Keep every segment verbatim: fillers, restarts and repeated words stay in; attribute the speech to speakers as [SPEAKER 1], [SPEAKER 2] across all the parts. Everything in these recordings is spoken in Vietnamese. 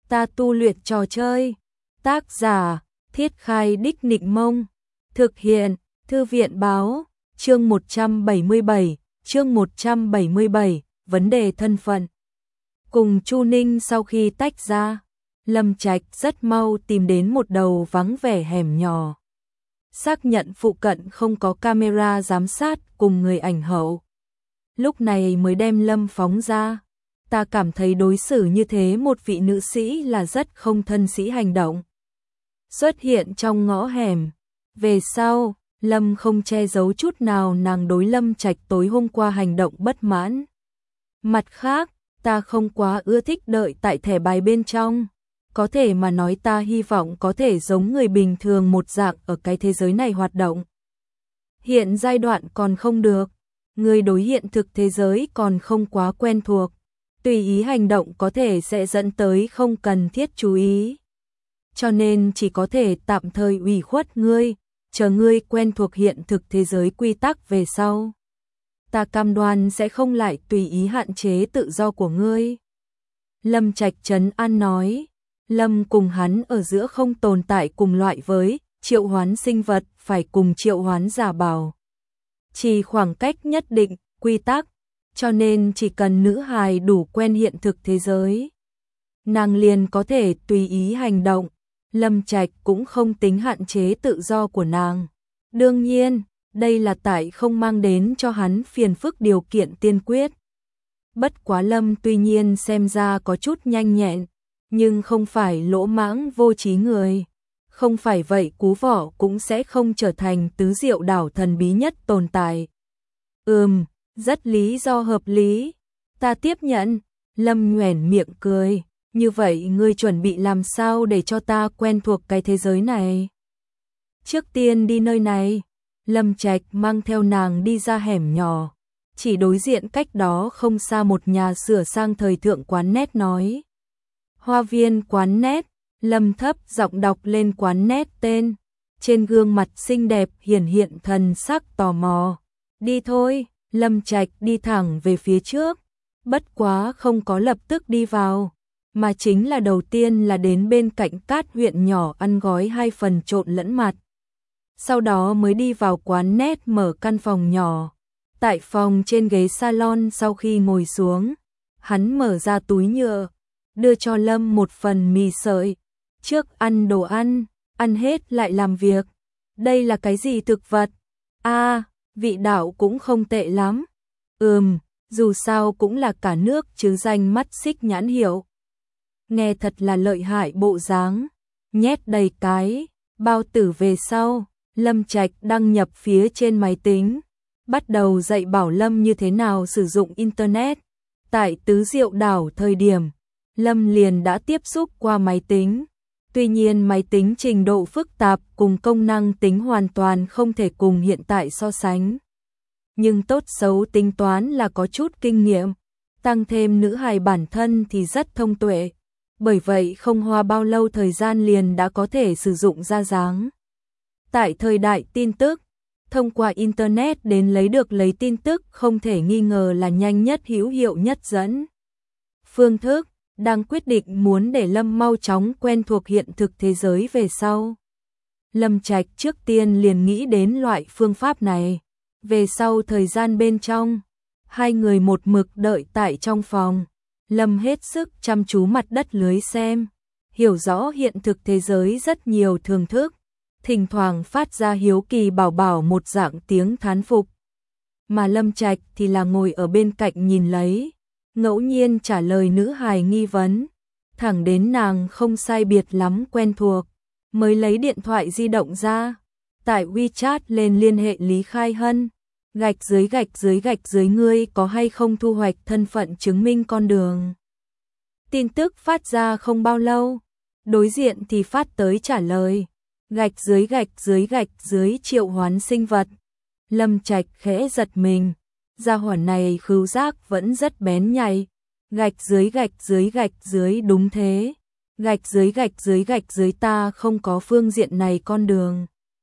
[SPEAKER 1] Ta tu luyện trò chơi. Tác giả: Thiết Khai Đích Nịnh Mông. Thực hiện: Thư viện báo. Chương một trăm bảy mươi bảy, chương một trăm bảy mươi bảy, vấn đề thân phận. Cùng Chu Ninh sau khi tách ra, Lâm Trạch rất mau tìm đến một đầu vắng vẻ hẻm nhỏ. Xác nhận phụ cận không có camera giám sát cùng người ảnh hậu. Lúc này mới đem Lâm phóng ra. Ta cảm thấy đối xử như thế một vị nữ sĩ là rất không thân sĩ hành động. Xuất hiện trong ngõ hẻm. Về sau, Lâm không che giấu chút nào nàng đối Lâm Trạch tối hôm qua hành động bất mãn. Mặt khác, ta không quá ưa thích đợi tại thẻ bài bên trong. Có thể mà nói ta hy vọng có thể giống người bình thường một dạng ở cái thế giới này hoạt động. Hiện giai đoạn còn không được. Người đối hiện thực thế giới còn không quá quen thuộc. Tùy ý hành động có thể sẽ dẫn tới không cần thiết chú ý. Cho nên chỉ có thể tạm thời ủy khuất ngươi, chờ ngươi quen thuộc hiện thực thế giới quy tắc về sau. Ta cam đoan sẽ không lại tùy ý hạn chế tự do của ngươi. Lâm Trạch trấn an nói. Lâm cùng hắn ở giữa không tồn tại cùng loại với triệu hoán sinh vật, phải cùng triệu hoán giả bảo. Chỉ khoảng cách nhất định, quy tắc, cho nên chỉ cần nữ hài đủ quen hiện thực thế giới, nàng liền có thể tùy ý hành động. Lâm Trạch cũng không tính hạn chế tự do của nàng. Đương nhiên, đây là tại không mang đến cho hắn phiền phức điều kiện tiên quyết. Bất quá Lâm tuy nhiên xem ra có chút nhanh nhẹn, nhưng không phải lỗ mãng vô trí người. Không phải vậy Cú Vỏ cũng sẽ không trở thành tứ diệu đảo thần bí nhất tồn tại. Ừm, rất lý do hợp lý. Ta tiếp nhận. Lâm nhoẻn miệng cười. Như vậy ngươi chuẩn bị làm sao để cho ta quen thuộc cái thế giới này? Trước tiên đi nơi này. Lâm Trạch mang theo nàng đi ra hẻm nhỏ. Chỉ đối diện cách đó không xa một nhà sửa sang thời thượng quán nét nói. Hoa viên quán nét. Lâm thấp giọng đọc lên quán nét tên. Trên gương mặt xinh đẹp hiển hiện thần sắc tò mò. Đi thôi. Lâm Trạch đi thẳng về phía trước. Bất quá không có lập tức đi vào, mà chính là đầu tiên là đến bên cạnh Cát huyện nhỏ ăn gói hai phần trộn lẫn mặt. Sau đó mới đi vào quán nét mở căn phòng nhỏ. Tại phòng trên ghế salon sau khi ngồi xuống, hắn mở ra túi nhựa, đưa cho Lâm một phần mì sợi. Trước ăn đồ ăn, ăn hết lại làm việc. Đây là cái gì thực vật? A, à, vị đạo cũng không tệ lắm. Ừm, dù sao cũng là cả nước chứ danh mắt xích nhãn hiệu. Nghe thật là lợi hại bộ dáng. Nhét đầy cái bao tử về sau, Lâm Trạch đăng nhập phía trên máy tính, bắt đầu dạy bảo Lâm như thế nào sử dụng internet. Tại tứ diệu đảo thời điểm, Lâm liền đã tiếp xúc qua máy tính. Tuy nhiên máy tính trình độ phức tạp cùng công năng tính hoàn toàn không thể cùng hiện tại so sánh. Nhưng tốt xấu tính toán là có chút kinh nghiệm, tăng thêm nữ hài bản thân thì rất thông tuệ. Bởi vậy không hoa bao lâu thời gian liền đã có thể sử dụng ra dáng. Tại thời đại tin tức, thông qua internet đến lấy được lấy tin tức không thể nghi ngờ là nhanh nhất hữu hiệu nhất dẫn. Phương thức đang quyết định muốn để Lâm mau chóng quen thuộc hiện thực thế giới về sau. Lâm Trạch trước tiên liền nghĩ đến loại phương pháp này. Về sau thời gian bên trong, hai người một mực đợi tại trong phòng. Lâm hết sức chăm chú mặt đất lưới xem, hiểu rõ hiện thực thế giới rất nhiều thưởng thức, thỉnh thoảng phát ra hiếu kỳ bảo bảo một dạng tiếng thán phục. Mà Lâm Trạch thì là ngồi ở bên cạnh nhìn lấy, ngẫu nhiên trả lời nữ hài nghi vấn, thẳng đến nàng không sai biệt lắm quen thuộc, mới lấy điện thoại di động ra, tại WeChat lên liên hệ Lý Khai Hân. Gạch dưới gạch dưới gạch dưới ngươi có hay không thu hoạch thân phận chứng minh con đường. Tin tức phát ra không bao lâu, đối diện thì phát tới trả lời. Gạch dưới gạch dưới gạch dưới triệu hoán sinh vật. Lâm Trạch khẽ giật mình, gia hỏa này khứu giác vẫn rất bén nhạy. Gạch dưới gạch dưới gạch dưới đúng thế. Gạch dưới gạch dưới gạch dưới ta không có phương diện này con đường.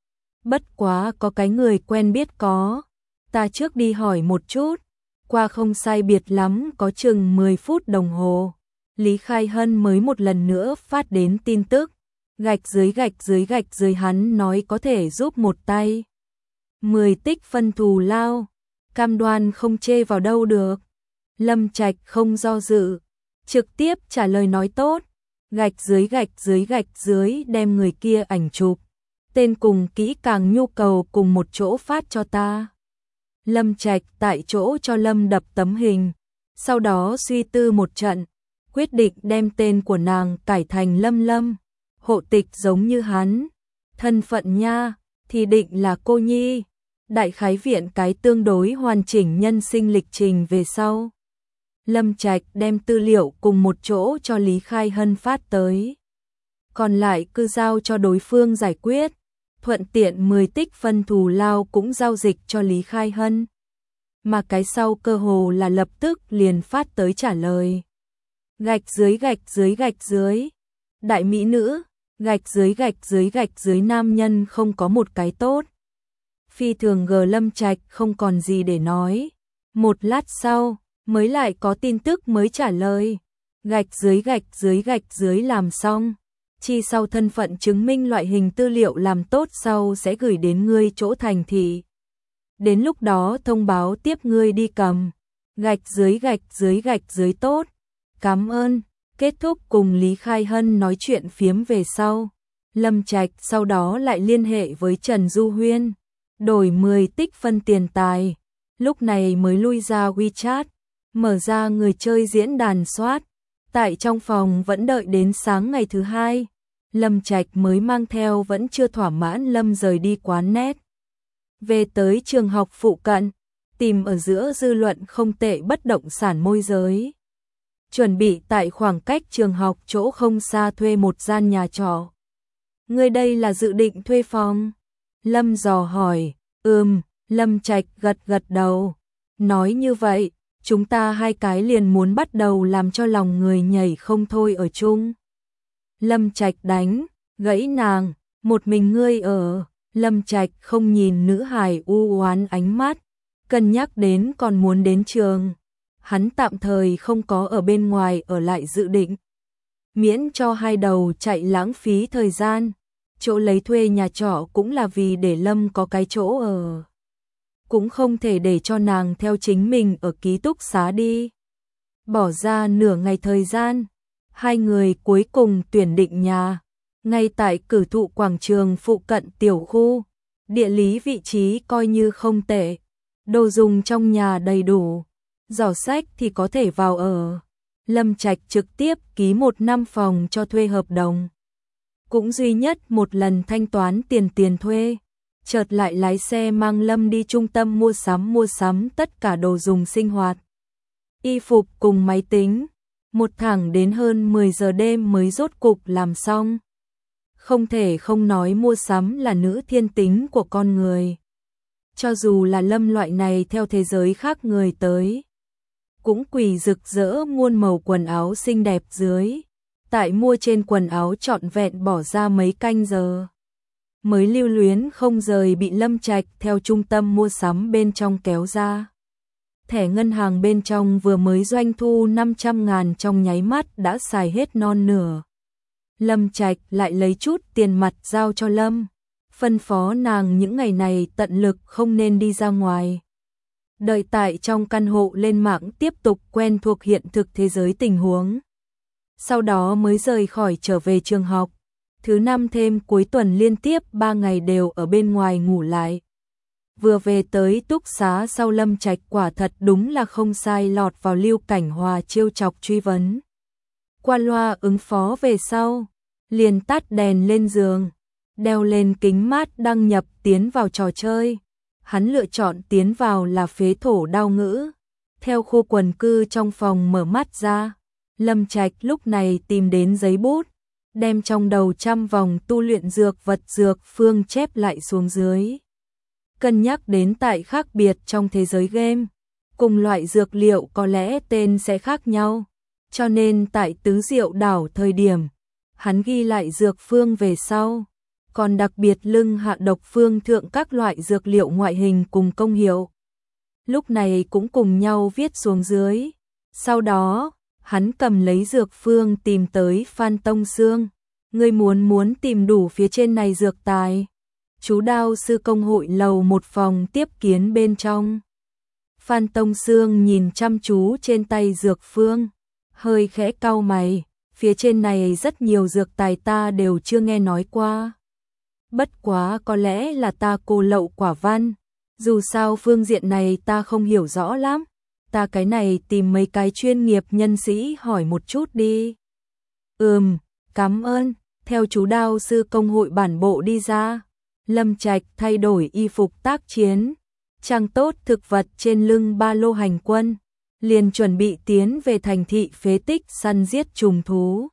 [SPEAKER 1] Bất quá có cái người quen biết có. Ta trước đi hỏi một chút, qua không sai biệt lắm có chừng mười phút đồng hồ. Lý Khai Hân mới một lần nữa phát đến tin tức, gạch dưới gạch dưới gạch dưới hắn nói có thể giúp một tay. mười tích phân thù lao, cam đoan không chê vào đâu được. Lâm Trạch không do dự, trực tiếp trả lời nói tốt, gạch dưới gạch dưới gạch dưới đem người kia ảnh chụp, tên cùng kỹ càng nhu cầu cùng một chỗ phát cho ta. Lâm Trạch tại chỗ cho Lâm đập tấm hình, sau đó suy tư một trận, quyết định đem tên của nàng cải thành Lâm Lâm, hộ tịch giống như hắn, thân phận nha thì định là cô nhi, đại khái viện cái tương đối hoàn chỉnh nhân sinh lịch trình về sau. Lâm Trạch đem tư liệu cùng một chỗ cho Lý Khai Hân phát tới, còn lại cứ giao cho đối phương giải quyết, thuận tiện mười tích phân thù lao cũng giao dịch cho Lý Khai Hân. Mà cái sau cơ hồ là lập tức liền phát tới trả lời. Gạch dưới gạch dưới gạch dưới, đại mỹ nữ, gạch dưới gạch dưới gạch dưới nam nhân không có một cái tốt. Phi thường gờ Lâm Trạch không còn gì để nói. Một lát sau, mới lại có tin tức mới trả lời. Gạch dưới gạch dưới gạch dưới làm xong. Chi sau thân phận chứng minh loại hình tư liệu làm tốt sau sẽ gửi đến ngươi chỗ thành thị. Đến lúc đó thông báo tiếp ngươi đi cầm. Gạch dưới gạch dưới gạch dưới tốt. Cảm ơn. Kết thúc cùng Lý Khai Hân nói chuyện phiếm về sau. Lâm Trạch sau đó lại liên hệ với Trần Du Huyên, đổi mười tích phân tiền tài. Lúc này mới lui ra WeChat, mở ra người chơi diễn đàn soát. Tại trong phòng vẫn đợi đến sáng ngày thứ hai. Lâm Trạch mới mang theo vẫn chưa thỏa mãn Lâm rời đi quán net. Về tới trường học phụ cận, tìm ở giữa dư luận không tệ bất động sản môi giới. Chuẩn bị tại khoảng cách trường học chỗ không xa thuê một gian nhà trọ. Ngươi đây là dự định thuê phòng? Lâm dò hỏi. Ừm, Lâm Trạch gật gật đầu. Nói như vậy, chúng ta hai cái liền muốn bắt đầu làm cho lòng người nhảy không thôi ở chung. Lâm Trạch đánh, gãy nàng, một mình ngươi ở. Lâm Trạch không nhìn nữ hài u oán ánh mắt, cân nhắc đến còn muốn đến trường. Hắn tạm thời không có ở bên ngoài ở lại dự định. Miễn cho hai đầu chạy lãng phí thời gian. Chỗ lấy thuê nhà trọ cũng là vì để Lâm có cái chỗ ở. Cũng không thể để cho nàng theo chính mình ở ký túc xá đi. Bỏ ra nửa ngày thời gian, hai người cuối cùng tuyển định nhà. Ngay tại Cử Thụ quảng trường phụ cận tiểu khu, địa lý vị trí coi như không tệ. Đồ dùng trong nhà đầy đủ, giỏ sách thì có thể vào ở. Lâm Trạch trực tiếp ký một năm phòng cho thuê hợp đồng. Cũng duy nhất một lần thanh toán tiền tiền thuê. Chợt lại lái xe mang Lâm đi trung tâm mua sắm mua sắm tất cả đồ dùng sinh hoạt. Y phục cùng máy tính. Một thẳng đến hơn mười giờ đêm mới rốt cục làm xong. Không thể không nói mua sắm là nữ thiên tính của con người. Cho dù là Lâm loại này theo thế giới khác người tới, cũng quỳ rực rỡ muôn màu quần áo xinh đẹp dưới. Tại mua trên quần áo trọn vẹn bỏ ra mấy canh giờ. Mới lưu luyến không rời bị Lâm Trạch theo trung tâm mua sắm bên trong kéo ra. Thẻ ngân hàng bên trong vừa mới doanh thu năm trăm ngàn trong nháy mắt đã xài hết non nửa. Lâm Trạch lại lấy chút tiền mặt giao cho Lâm, phân phó nàng những ngày này tận lực không nên đi ra ngoài. Đợi tại trong căn hộ lên mạng tiếp tục quen thuộc hiện thực thế giới tình huống. Sau đó mới rời khỏi trở về trường học. Thứ năm thêm cuối tuần liên tiếp ba ngày đều ở bên ngoài ngủ lại. Vừa về tới túc xá sau Lâm Trạch quả thật đúng là không sai lọt vào Lưu Cảnh Hòa trêu chọc truy vấn. Qua loa ứng phó về sau, liền tắt đèn lên giường, đeo lên kính mát đăng nhập tiến vào trò chơi. Hắn lựa chọn tiến vào là phế thổ đao ngữ. Theo khu quần cư trong phòng mở mắt ra, Lâm Trạch lúc này tìm đến giấy bút, đem trong đầu trăm vòng tu luyện dược vật dược phương chép lại xuống dưới. Cân nhắc đến tại khác biệt trong thế giới game, cùng loại dược liệu có lẽ tên sẽ khác nhau, cho nên tại Tứ Diệu đảo thời điểm, hắn ghi lại dược phương về sau, còn đặc biệt lưng hạ độc phương thượng các loại dược liệu ngoại hình cùng công hiệu. Lúc này cũng cùng nhau viết xuống dưới. Sau đó, Hắn cầm lấy dược phương tìm tới Phan Tông Sương. Ngươi muốn muốn tìm đủ phía trên này dược tài. Chú đao sư công hội lầu một phòng tiếp kiến bên trong. Phan Tông Sương nhìn chăm chú trên tay dược phương, hơi khẽ cau mày, phía trên này rất nhiều dược tài ta đều chưa nghe nói qua. Bất quá có lẽ là ta cô lậu quả văn, dù sao phương diện này ta không hiểu rõ lắm, ta cái này tìm mấy cái chuyên nghiệp nhân sĩ hỏi một chút đi. Ừm, cảm ơn, theo chú đao sư công hội bản bộ đi ra, Lâm Trạch thay đổi y phục tác chiến, trang tốt thực vật trên lưng ba lô hành quân, liền chuẩn bị tiến về thành thị phế tích săn giết trùng thú.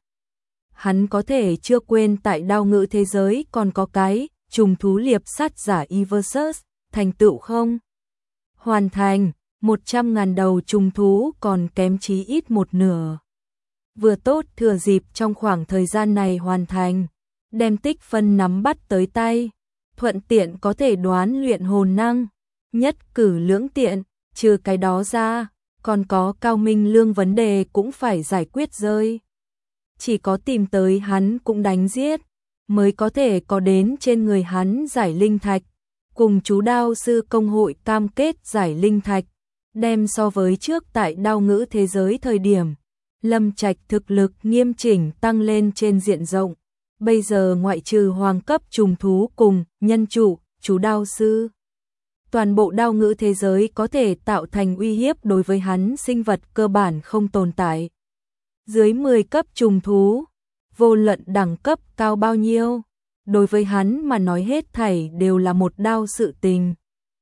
[SPEAKER 1] Hắn có thể chưa quên tại đao ngữ thế giới còn có cái trùng thú liệp sát giả Eversus, thành tựu không? Hoàn thành, một trăm ngàn đầu trùng thú còn kém chí ít một nửa. Vừa tốt thừa dịp trong khoảng thời gian này hoàn thành, đem tích phân nắm bắt tới tay, thuận tiện có thể đoán luyện hồn năng, nhất cử lưỡng tiện, trừ cái đó ra, còn có Cao Minh Lương vấn đề cũng phải giải quyết rơi. Chỉ có tìm tới hắn cũng đánh giết, mới có thể có đến trên người hắn giải linh thạch, cùng chú đao sư công hội cam kết giải linh thạch, đem so với trước tại đao ngữ thế giới thời điểm, Lâm Trạch thực lực nghiêm chỉnh tăng lên trên diện rộng, bây giờ ngoại trừ hoàng cấp trùng thú cùng nhân chủ, chú đao sư. Toàn bộ đao ngữ thế giới có thể tạo thành uy hiếp đối với hắn sinh vật cơ bản không tồn tại. Dưới mười cấp trùng thú, vô luận đẳng cấp cao bao nhiêu, đối với hắn mà nói hết thảy đều là một đao sự tình.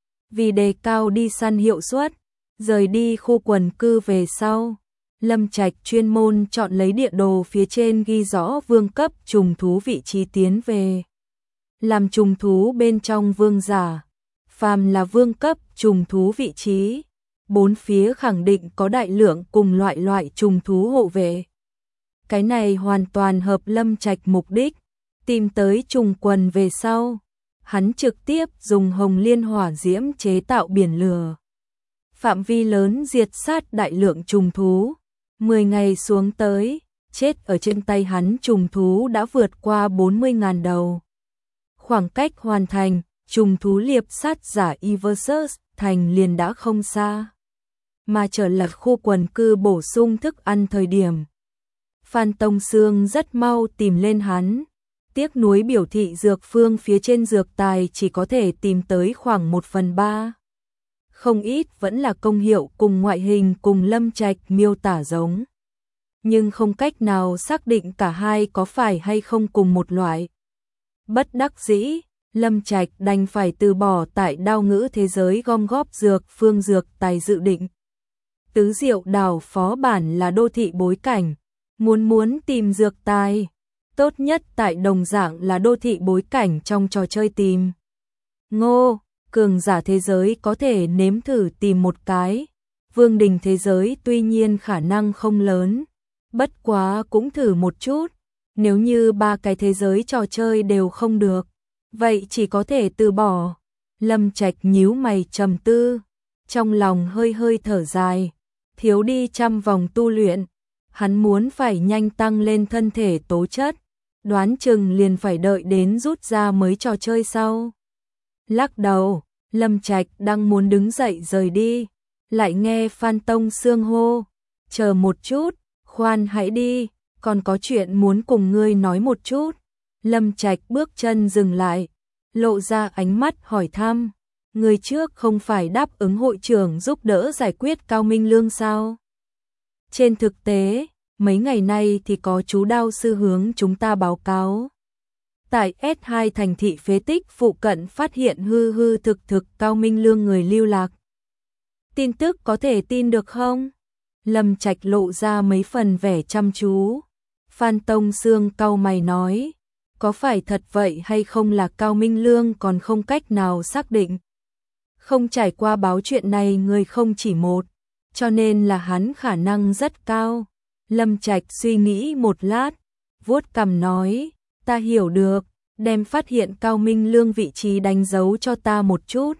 [SPEAKER 1] Vì đề cao đi săn hiệu suất, rời đi khu quần cư về sau, Lâm Trạch chuyên môn chọn lấy địa đồ phía trên ghi rõ vương cấp trùng thú vị trí tiến về. Làm trùng thú bên trong vương giả, phàm là vương cấp trùng thú vị trí, bốn phía khẳng định có đại lượng cùng loại loại trùng thú hộ vệ. Cái này hoàn toàn hợp Lâm Trạch mục đích, tìm tới trùng quần về sau, hắn trực tiếp dùng hồng liên hỏa diễm chế tạo biển lửa. Phạm vi lớn diệt sát đại lượng trùng thú, mười ngày xuống tới, chết ở trên tay hắn trùng thú đã vượt qua bốn mươi ngàn đầu. Khoảng cách hoàn thành, trùng thú liệp sát giả Eversus thành liền đã không xa. Mà trở lật khu quần cư bổ sung thức ăn thời điểm. Phan Tông Sương rất mau tìm lên hắn, tiếc nuối biểu thị dược phương phía trên dược tài chỉ có thể tìm tới khoảng một phần ba. Không ít vẫn là công hiệu cùng ngoại hình cùng Lâm Trạch miêu tả giống. Nhưng không cách nào xác định cả hai có phải hay không cùng một loại. Bất đắc dĩ, Lâm Trạch đành phải từ bỏ tại đao ngữ thế giới gom góp dược phương dược tài dự định. Tứ Diệu Đảo phó bản là đô thị bối cảnh, muốn muốn tìm dược tài, tốt nhất tại đồng dạng là đô thị bối cảnh trong trò chơi tìm. Ngô, cường giả thế giới có thể nếm thử tìm một cái, vương đình thế giới tuy nhiên khả năng không lớn, bất quá cũng thử một chút, nếu như ba cái thế giới trò chơi đều không được, vậy chỉ có thể từ bỏ. Lâm Trạch nhíu mày trầm tư, trong lòng hơi hơi thở dài, thiếu đi trăm vòng tu luyện, hắn muốn phải nhanh tăng lên thân thể tố chất, đoán chừng liền phải đợi đến rút ra mới trò chơi sau. Lắc đầu, Lâm Trạch đang muốn đứng dậy rời đi, lại nghe Phan Tông Sương hô, chờ một chút, khoan hãy đi, còn có chuyện muốn cùng ngươi nói một chút. Lâm Trạch bước chân dừng lại, lộ ra ánh mắt hỏi thăm, người trước không phải đáp ứng hội trưởng giúp đỡ giải quyết Cao Minh Lương sao? Trên thực tế, mấy ngày nay thì có chú đao sư hướng chúng ta báo cáo. Tại S hai thành thị phế tích phụ cận phát hiện hư hư thực thực Cao Minh Lương người lưu lạc. Tin tức có thể tin được không? Lâm Trạch lộ ra mấy phần vẻ chăm chú. Phan Tông Sương cau mày nói, có phải thật vậy hay không là Cao Minh Lương còn không cách nào xác định. Không trải qua báo chuyện này người không chỉ một, cho nên là hắn khả năng rất cao. Lâm Trạch suy nghĩ một lát, vuốt cằm nói, ta hiểu được, đem phát hiện Cao Minh Lương vị trí đánh dấu cho ta một chút.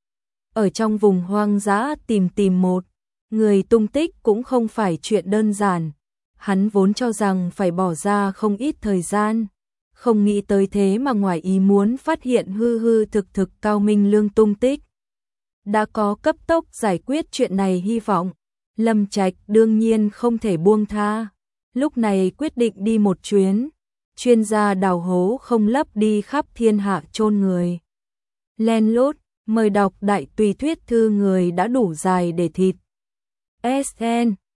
[SPEAKER 1] Ở trong vùng hoang dã tìm tìm một người tung tích cũng không phải chuyện đơn giản, Hắn vốn cho rằng phải bỏ ra không ít thời gian, không nghĩ tới thế mà ngoài ý muốn phát hiện hư hư thực thực Cao Minh Lương tung tích. Đã có cấp tốc giải quyết chuyện này, hy vọng Lâm Trạch đương nhiên không thể buông tha. Lúc này quyết định đi một chuyến, chuyên gia đào hố không lấp đi khắp thiên hạ chôn người. Len lút, mời đọc đại tùy thuyết thư người đã đủ dài để thịt. ét en